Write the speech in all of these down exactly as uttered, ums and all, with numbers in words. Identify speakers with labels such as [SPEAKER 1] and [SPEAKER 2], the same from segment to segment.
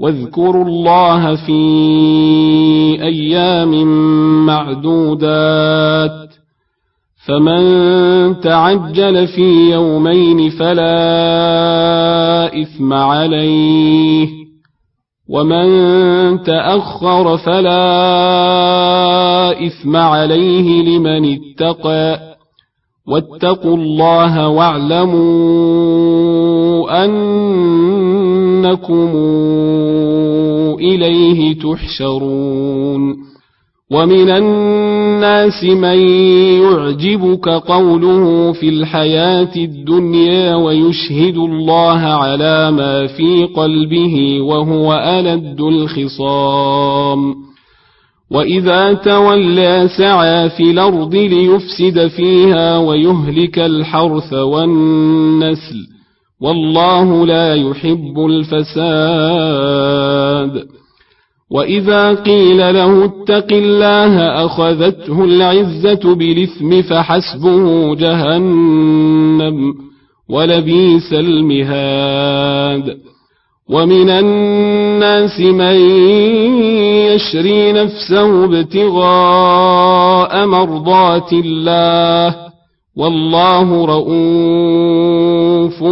[SPEAKER 1] واذكروا الله في أيام معدودات فمن تعجل في يومين فلا إثم عليه ومن تأخر فلا إثم عليه لمن اتقى واتقوا الله واعلموا أنكم إليه تحشرون ومن الناس من يعجبك قوله في الحياة الدنيا ويشهد الله على ما في قلبه وهو ألد الخصام وإذا تولى سعى في الأرض ليفسد فيها ويهلك الحرث والنسل والله لا يحب الفساد وإذا قيل له اتق الله أخذته العزة بالإثم فحسبه جهنم ولبئس المهاد ومن الناس من يشري نفسه ابتغاء مرضات الله والله رؤوف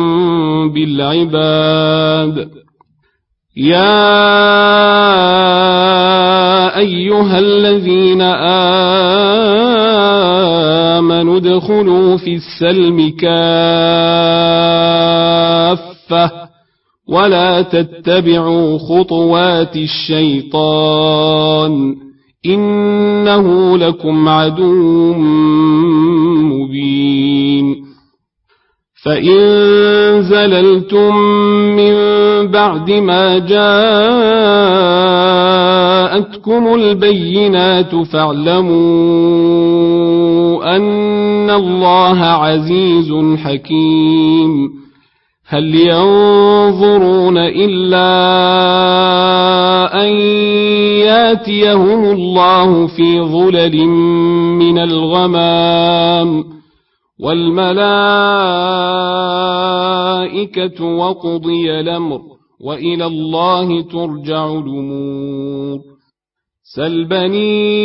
[SPEAKER 1] بالعباد يا أيها الذين آمنوا ادخلوا في السلم كافة ولا تتبعوا خطوات الشيطان إنه لكم عدو مبين فإن زللتم من بعد ما جاءتكم البينات فاعلموا أن الله عزيز حكيم هل ينظرون إلا أن ياتيهم الله في ظلل من الغمام والملائكة وقضي الأمر وإلى الله ترجع الأمور سل بني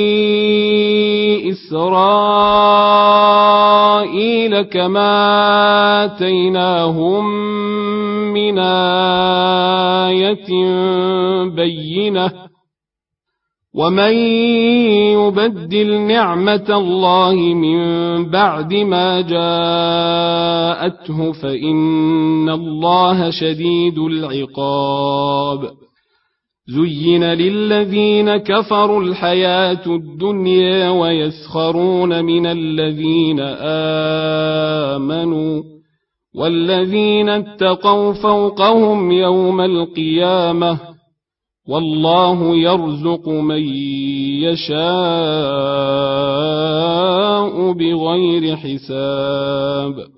[SPEAKER 1] إسرائيل كما آتيناهم من آية بينة ومن يبدل نعمة الله من بعد ما جاءته فإن الله شديد العقاب زين للذين كفروا الحياة الدنيا ويسخرون من الذين آمنوا والذين اتقوا فوقهم يوم القيامة والله يرزق من يشاء بغير حساب